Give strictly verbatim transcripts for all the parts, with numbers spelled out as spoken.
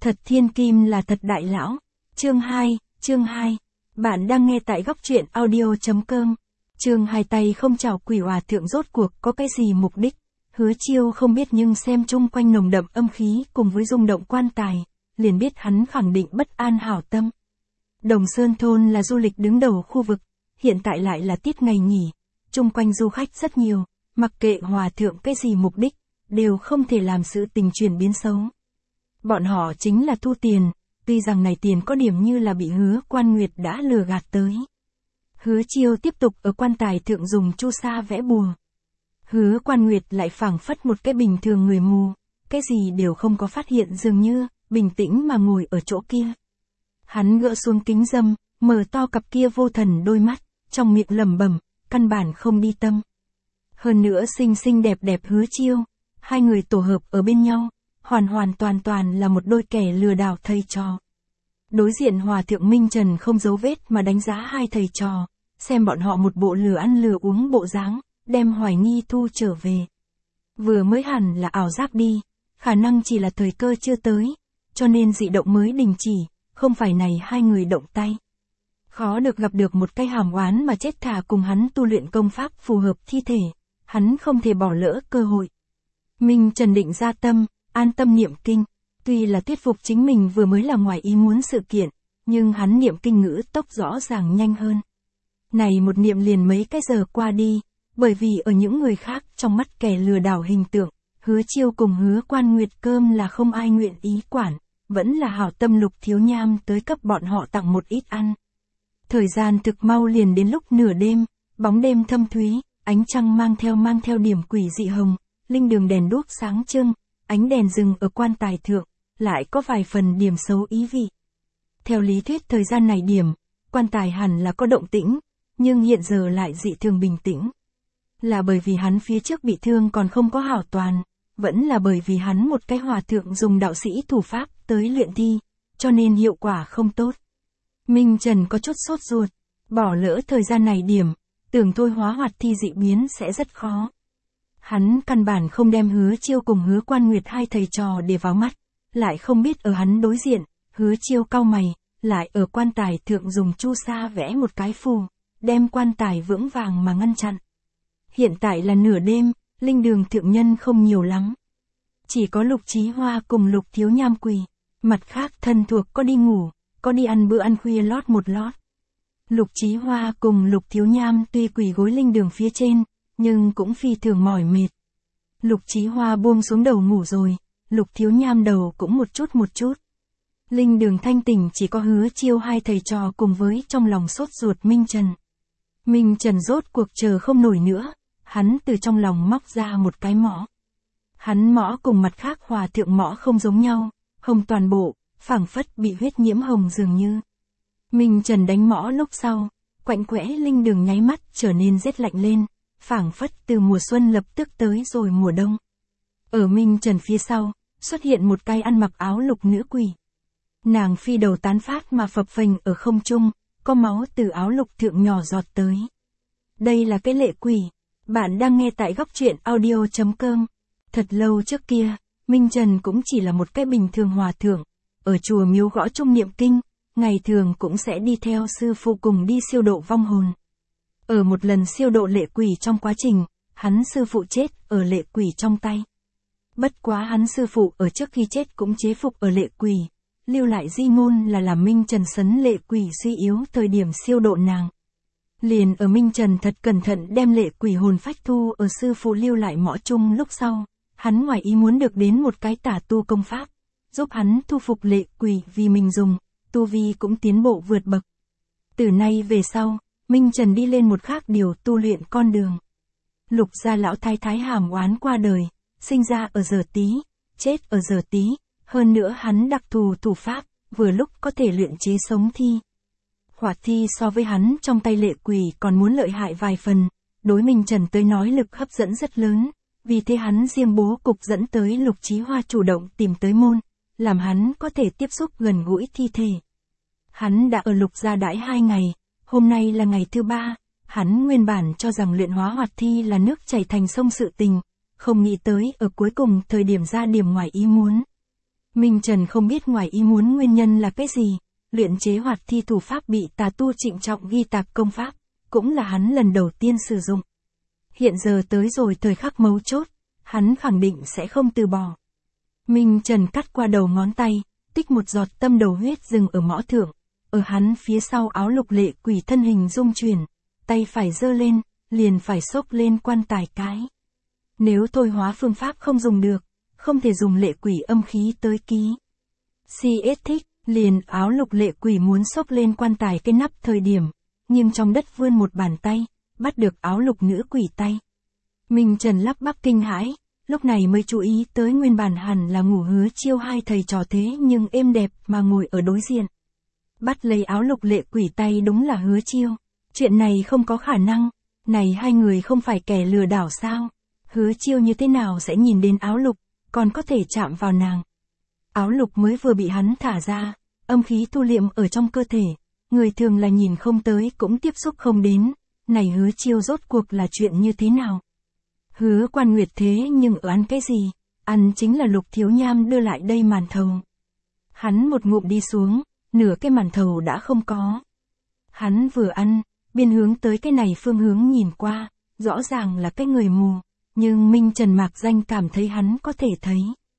Thật thiên kim là thật đại lão. Chương hai, chương hai. Bạn đang nghe tại góc truyện audio.com. Chương hai tay không chào quỷ hòa thượng rốt cuộc có cái gì mục đích. Hứa Chiêu không biết nhưng xem chung quanh nồng đậm âm khí cùng với rung động quan tài, liền biết hắn khẳng định bất an hảo tâm. Đồng Sơn Thôn là du lịch đứng đầu khu vực, hiện tại lại là tiết ngày nghỉ, chung quanh du khách rất nhiều, mặc kệ hòa thượng cái gì mục đích, đều không thể làm sự tình chuyển biến xấu. Bọn họ chính là thu tiền, tuy rằng này tiền có điểm như là bị Hứa Quan Nguyệt đã lừa gạt tới. Hứa Chiêu tiếp tục ở quan tài thượng dùng chu sa vẽ bùa. Hứa Quan Nguyệt lại phảng phất một cái bình thường người mù, cái gì đều không có phát hiện dường như, bình tĩnh mà ngồi ở chỗ kia. Hắn gỡ xuống kính dâm, mở to cặp kia vô thần đôi mắt, trong miệng lẩm bẩm, căn bản không đi tâm. Hơn nữa xinh xinh đẹp đẹp Hứa Chiêu, hai người tổ hợp ở bên nhau, hoàn hoàn toàn toàn là một đôi kẻ lừa đảo thầy trò. Đối diện Hòa thượng Minh Trần không giấu vết mà đánh giá hai thầy trò, xem bọn họ một bộ lừa ăn lừa uống bộ dáng, đem hoài nghi thu trở về. Vừa mới hẳn là ảo giác đi, khả năng chỉ là thời cơ chưa tới, cho nên dị động mới đình chỉ, không phải này hai người động tay. Khó được gặp được một cái hàm oán mà chết thà cùng hắn tu luyện công pháp phù hợp thi thể, hắn không thể bỏ lỡ cơ hội. Minh Trần định ra tâm, an tâm niệm kinh, tuy là thuyết phục chính mình vừa mới là ngoài ý muốn sự kiện, nhưng hắn niệm kinh ngữ tốc rõ ràng nhanh hơn. Này một niệm liền mấy cái giờ qua đi, bởi vì ở những người khác trong mắt kẻ lừa đảo hình tượng, Hứa Chiêu cùng Hứa Quan Nguyệt cơm là không ai nguyện ý quản, vẫn là hảo tâm Lục Thiếu Nham tới cấp bọn họ tặng một ít ăn. Thời gian thực mau liền đến lúc nửa đêm, bóng đêm thâm thúy, ánh trăng mang theo mang theo điểm quỷ dị hồng, linh đường đèn đuốc sáng trưng, ánh đèn rừng ở quan tài thượng, lại có vài phần điểm xấu ý vị. Theo lý thuyết thời gian này điểm, quan tài hẳn là có động tĩnh, nhưng hiện giờ lại dị thường bình tĩnh. Là bởi vì hắn phía trước bị thương còn không có hảo toàn, vẫn là bởi vì hắn một cái hòa thượng dùng đạo sĩ thủ pháp tới luyện thi, cho nên hiệu quả không tốt. Minh Trần có chút sốt ruột, bỏ lỡ thời gian này điểm, tưởng thôi hóa hoạt thi dị biến sẽ rất khó. Hắn căn bản không đem Hứa Chiêu cùng Hứa Quan Nguyệt hai thầy trò để vào mắt, lại không biết ở hắn đối diện, Hứa Chiêu cau mày, lại ở quan tài thượng dùng chu sa vẽ một cái phù, đem quan tài vững vàng mà ngăn chặn. Hiện tại là nửa đêm, linh đường thượng nhân không nhiều lắm. Chỉ có Lục Chí Hoa cùng Lục Thiếu Nham quỳ, mặt khác thân thuộc có đi ngủ, có đi ăn bữa ăn khuya lót một lót. Lục Chí Hoa cùng Lục Thiếu Nham tuy quỳ gối linh đường phía trên, nhưng cũng phi thường mỏi mệt. Lục Chí Hoa buông xuống đầu ngủ rồi, Lục Thiếu Nham đầu cũng một chút một chút. Linh đường thanh tỉnh chỉ có Hứa Chiêu hai thầy trò cùng với trong lòng sốt ruột Minh Trần. Minh Trần rốt cuộc chờ không nổi nữa, hắn từ trong lòng móc ra một cái mõ. Hắn mõ cùng mặt khác hòa thượng mõ không giống nhau, hồng toàn bộ, phảng phất bị huyết nhiễm hồng dường như. Minh Trần đánh mõ lúc sau, quạnh quẽ linh đường nháy mắt trở nên rét lạnh lên, phảng phất từ mùa xuân lập tức tới rồi mùa đông. Ở Minh Trần phía sau, xuất hiện một cái ăn mặc áo lục nữ quỷ. Nàng phi đầu tán phát mà phập phềnh ở không trung, có máu từ áo lục thượng nhỏ giọt tới. Đây là cái lệ quỷ. Bạn đang nghe tại góc truyện audio.com. Thật lâu trước kia, Minh Trần cũng chỉ là một cái bình thường hòa thượng, ở chùa miếu gõ chung niệm kinh, ngày thường cũng sẽ đi theo sư phụ cùng đi siêu độ vong hồn. Ở một lần siêu độ lệ quỷ trong quá trình, hắn sư phụ chết ở lệ quỷ trong tay. Bất quá hắn sư phụ ở trước khi chết cũng chế phục ở lệ quỷ, lưu lại di ngôn là làm Minh Trần sấn lệ quỷ suy yếu thời điểm siêu độ nàng. Liền ở Minh Trần thật cẩn thận đem lệ quỷ hồn phách thu ở sư phụ lưu lại mõ chung lúc sau, hắn ngoài ý muốn được đến một cái tả tu công pháp, giúp hắn thu phục lệ quỷ vì mình dùng, tu vi cũng tiến bộ vượt bậc. Từ nay về sau, Minh Trần đi lên một khác điều tu luyện con đường. Lục gia lão thái thái hàm oán qua đời, sinh ra ở giờ Tý, chết ở giờ Tý, hơn nữa hắn đặc thù thủ pháp, vừa lúc có thể luyện chế sống thi. Hoạt thi so với hắn trong tay lệ quỷ còn muốn lợi hại vài phần, đối Minh Trần tới nói lực hấp dẫn rất lớn, vì thế hắn riêng bố cục dẫn tới Lục Chí Hoa chủ động tìm tới môn, làm hắn có thể tiếp xúc gần gũi thi thể. Hắn đã ở Lục gia đãi hai ngày, hôm nay là ngày thứ ba, hắn nguyên bản cho rằng luyện hóa hoạt thi là nước chảy thành sông sự tình, không nghĩ tới ở cuối cùng thời điểm ra điểm ngoài ý muốn. Minh Trần không biết ngoài ý muốn nguyên nhân là cái gì, luyện chế hoạt thi thủ pháp bị tà tu trịnh trọng ghi tạc công pháp, cũng là hắn lần đầu tiên sử dụng. Hiện giờ tới rồi thời khắc mấu chốt, hắn khẳng định sẽ không từ bỏ. Minh Trần cắt qua đầu ngón tay, tích một giọt tâm đầu huyết dừng ở mõ thượng, ở hắn phía sau áo lục lệ quỷ thân hình rung chuyển, tay phải giơ lên, liền phải xốc lên quan tài cái. Nếu thôi hóa phương pháp không dùng được, không thể dùng lệ quỷ âm khí tới ký. xê ét thích, liền áo lục lệ quỷ muốn xốc lên quan tài cái nắp thời điểm, nhưng trong đất vươn một bàn tay, bắt được áo lục nữ quỷ tay. Minh Trần lắp bắp kinh hãi, lúc này mới chú ý tới nguyên bản hẳn là ngủ Hứa Chiêu hai thầy trò thế nhưng êm đẹp mà ngồi ở đối diện. Bắt lấy áo lục lệ quỷ tay đúng là Hứa Chiêu. Chuyện này không có khả năng, này hai người không phải kẻ lừa đảo sao? Hứa Chiêu như thế nào sẽ nhìn đến áo lục, còn có thể chạm vào nàng. Áo lục mới vừa bị hắn thả ra, âm khí thu liệm ở trong cơ thể, người thường là nhìn không tới cũng tiếp xúc không đến, này Hứa Chiêu rốt cuộc là chuyện như thế nào? Hứa Quan Nguyệt thế nhưng ở ăn cái gì? Ăn chính là Lục Thiếu Nham đưa lại đây màn thầu. Hắn một ngụm đi xuống, nửa cái màn thầu đã không có. Hắn vừa ăn, biên hướng tới cái này phương hướng nhìn qua, rõ ràng là cái người mù, nhưng Minh Trần mạc danh cảm thấy hắn có thể thấy.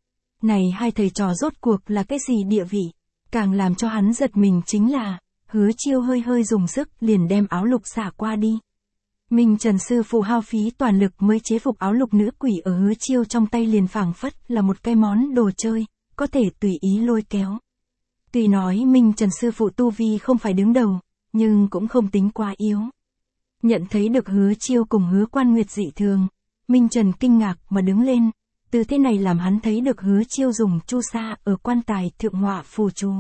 Này hai thầy trò rốt cuộc là cái gì địa vị? Càng làm cho hắn giật mình chính là, Hứa Chiêu hơi hơi dùng sức liền đem áo lục xả qua đi. Minh Trần sư phụ hao phí toàn lực mới chế phục áo lục nữ quỷ ở Hứa Chiêu trong tay liền phảng phất là một cái món đồ chơi, có thể tùy ý lôi kéo. Tuy nói Minh Trần sư phụ tu vi không phải đứng đầu, nhưng cũng không tính quá yếu. Nhận thấy được Hứa Chiêu cùng Hứa Quan Nguyệt dị thường, Minh Trần kinh ngạc mà đứng lên, từ thế này làm hắn thấy được Hứa Chiêu dùng chu sa ở quan tài thượng họa phù chú.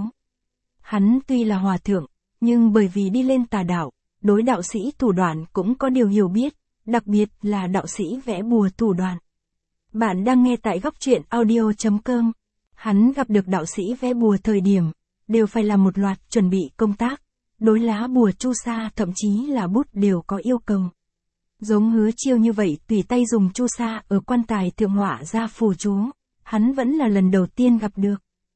Hắn tuy là hòa thượng, nhưng bởi vì đi lên tà đạo, đối đạo sĩ thủ đoạn cũng có điều hiểu biết, đặc biệt là đạo sĩ vẽ bùa thủ đoạn. Bạn đang nghe tại góc truyện audio chấm com. Hắn gặp được đạo sĩ vẽ bùa thời điểm, đều phải làm một loạt chuẩn bị công tác, đối lá bùa chu sa thậm chí là bút đều có yêu cầu. Giống Hứa Chiêu như vậy tùy tay dùng chu sa ở quan tài thượng họa ra phù chú, hắn vẫn là lần đầu tiên gặp được.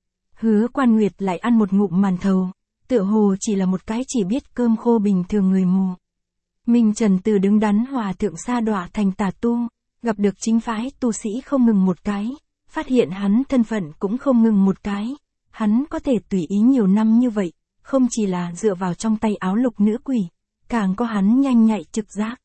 Hứa Quan Nguyệt lại ăn một ngụm màn thầu, tựa hồ chỉ là một cái chỉ biết cơm khô bình thường người mù. Minh Trần từ đứng đắn hòa thượng sa đọa thành tà tu, gặp được chính phái tu sĩ không ngừng một cái, phát hiện hắn thân phận cũng không ngừng một cái, hắn có thể tùy ý nhiều năm như vậy, không chỉ là dựa vào trong tay áo lục nữ quỷ, càng có hắn nhanh nhạy trực giác.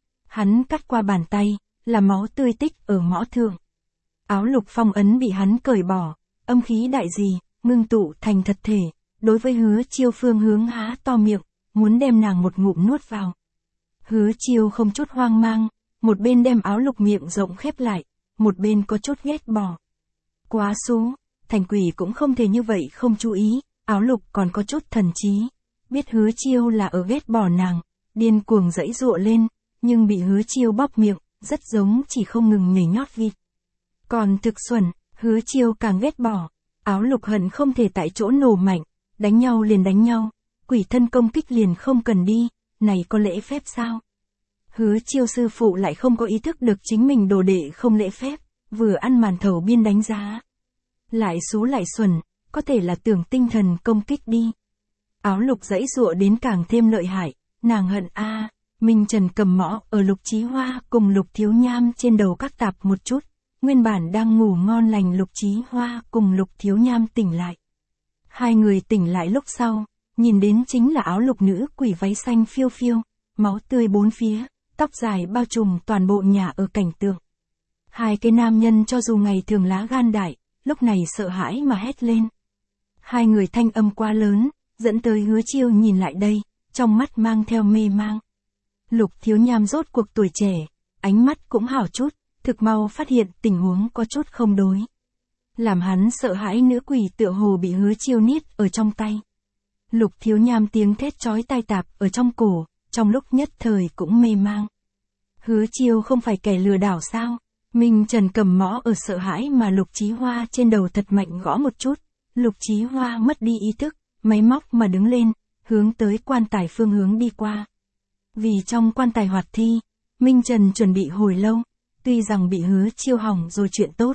Hắn cắt qua bàn tay, là máu tươi tích ở mõ thượng. Áo lục phong ấn bị hắn cởi bỏ, âm khí đại gì, ngưng tụ thành thật thể, đối với Hứa Chiêu phương hướng há to miệng, muốn đem nàng một ngụm nuốt vào. Hứa Chiêu không chút hoang mang, một bên đem áo lục miệng rộng khép lại, một bên có chút ghét bỏ. Quá xú, thành quỷ cũng không thể như vậy không chú ý, áo lục còn có chút thần trí, biết Hứa Chiêu là ở ghét bỏ nàng, điên cuồng giãy giụa lên, nhưng bị Hứa Chiêu bóp miệng, rất giống chỉ không ngừng nhảy nhót vịt. Còn thực xuẩn, Hứa Chiêu càng ghét bỏ, áo lục hận không thể tại chỗ nổ mạnh, đánh nhau liền đánh nhau, quỷ thân công kích liền không cần đi, này có lễ phép sao? Hứa Chiêu sư phụ lại không có ý thức được chính mình đồ đệ không lễ phép, vừa ăn màn thầu biên đánh giá. Lại xú lại xuẩn, có thể là tưởng tinh thần công kích đi. Áo lục giãy giụa đến càng thêm lợi hại, nàng hận a. À, Minh Trần cầm mõ ở Lục Chí Hoa cùng Lục Thiếu Nham trên đầu các tạp một chút, nguyên bản đang ngủ ngon lành Lục Chí Hoa cùng Lục Thiếu Nham tỉnh lại. Hai người tỉnh lại lúc sau, nhìn đến chính là áo lục nữ quỷ váy xanh phiêu phiêu, máu tươi bốn phía, tóc dài bao trùm toàn bộ nhà ở cảnh tượng. Hai cái nam nhân cho dù ngày thường lá gan đại, lúc này sợ hãi mà hét lên. Hai người thanh âm quá lớn, dẫn tới Hứa Chiêu nhìn lại đây, trong mắt mang theo mê mang. Lục Thiếu Nham rốt cuộc tuổi trẻ, ánh mắt cũng hảo chút, thực mau phát hiện tình huống có chút không đối. Làm hắn sợ hãi nữ quỷ tựa hồ bị Hứa Chiêu niết ở trong tay. Lục Thiếu Nham tiếng thét chói tai tạp ở trong cổ, trong lúc nhất thời cũng mê mang. Hứa Chiêu không phải kẻ lừa đảo sao? Minh Trần cầm mõ ở sợ hãi mà Lục Chí Hoa trên đầu thật mạnh gõ một chút, Lục Chí Hoa mất đi ý thức, máy móc mà đứng lên, hướng tới quan tài phương hướng đi qua. Vì trong quan tài hoạt thi, Minh Trần chuẩn bị hồi lâu, tuy rằng bị Hứa Chiêu hỏng rồi chuyện tốt,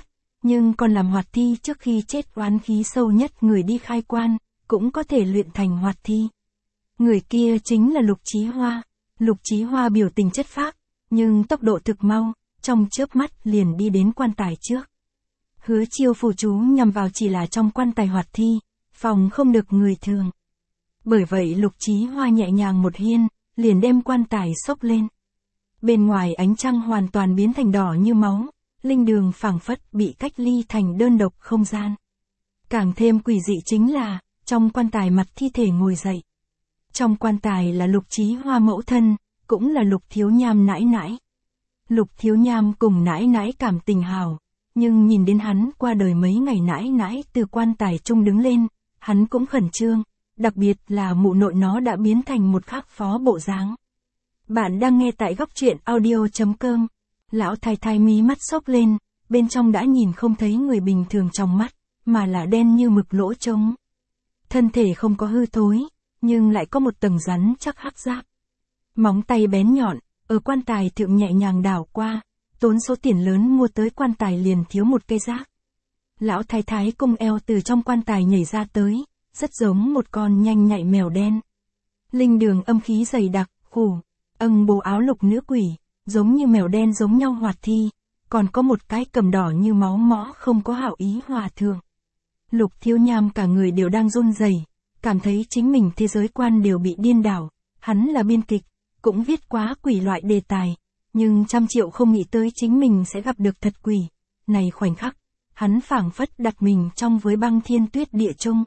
nhưng còn làm hoạt thi trước khi chết. Oán khí sâu nhất người đi khai quan, cũng có thể luyện thành hoạt thi. Người kia chính là Lục Chí Hoa. Lục Chí Hoa biểu tình chất phác, nhưng tốc độ thực mau, trong chớp mắt liền đi đến quan tài trước. Hứa Chiêu phù chú nhằm vào chỉ là trong quan tài hoạt thi, phòng không được người thường. Bởi vậy Lục Chí Hoa nhẹ nhàng một hiên, liền đem quan tài xốc lên. Bên ngoài ánh trăng hoàn toàn biến thành đỏ như máu, linh đường phảng phất bị cách ly thành đơn độc không gian. Càng thêm quỷ dị chính là, trong quan tài mặt thi thể ngồi dậy. Trong quan tài là Lục Chí Hoa mẫu thân, cũng là Lục Thiếu Nham nãi nãi. Lục Thiếu Nham cùng nãi nãi cảm tình hào, nhưng nhìn đến hắn qua đời mấy ngày nãi nãi từ quan tài trung đứng lên, hắn cũng khẩn trương, đặc biệt là mụ nội nó đã biến thành một khác phó bộ dáng. Bạn đang nghe tại góc truyện audio.com. Lão thái thái mí mắt xốc lên, bên trong đã nhìn không thấy người bình thường trong mắt, mà là đen như mực lỗ trống. Thân thể không có hư thối, nhưng lại có một tầng rắn chắc hắc giáp. Móng tay bén nhọn, ở quan tài thượng nhẹ nhàng đảo qua, tốn số tiền lớn mua tới quan tài liền thiếu một cây rác. Lão thái thái cung eo từ trong quan tài nhảy ra tới, rất giống một con nhanh nhạy mèo đen. Linh đường âm khí dày đặc, khủ, âng bố áo lục nữ quỷ, giống như mèo đen giống nhau hoạt thi, còn có một cái cầm đỏ như máu mõ không có hảo ý hòa thượng. Lục Thiếu Nham cả người đều đang run rẩy, cảm thấy chính mình thế giới quan đều bị điên đảo. Hắn là biên kịch, cũng viết quá quỷ loại đề tài, nhưng trăm triệu không nghĩ tới chính mình sẽ gặp được thật quỷ. Này khoảnh khắc, hắn phảng phất đặt mình trong với băng thiên tuyết địa chung.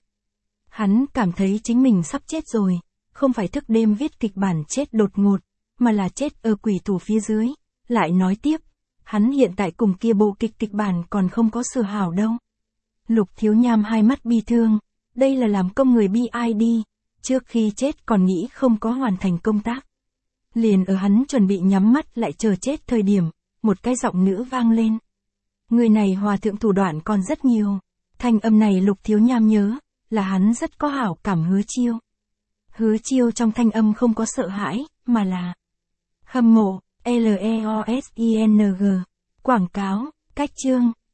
Hắn cảm thấy chính mình sắp chết rồi, không phải thức đêm viết kịch bản chết đột ngột, mà là chết ở quỷ thủ phía dưới. Lại nói tiếp, hắn hiện tại cùng kia bộ kịch kịch bản còn không có sửa hảo đâu. Lục Thiếu Nham hai mắt bi thương, đây là làm công người bi ai đi, trước khi chết còn nghĩ không có hoàn thành công tác. Liền ở hắn chuẩn bị nhắm mắt lại chờ chết thời điểm, một cái giọng nữ vang lên. Người này hòa thượng thủ đoạn còn rất nhiều. Thanh âm này Lục Thiếu Nham nhớ, là hắn rất có hảo cảm Hứa Chiêu. Hứa Chiêu trong thanh âm không có sợ hãi, mà là hâm mộ, L E O S I N G. Quảng cáo, cách chương,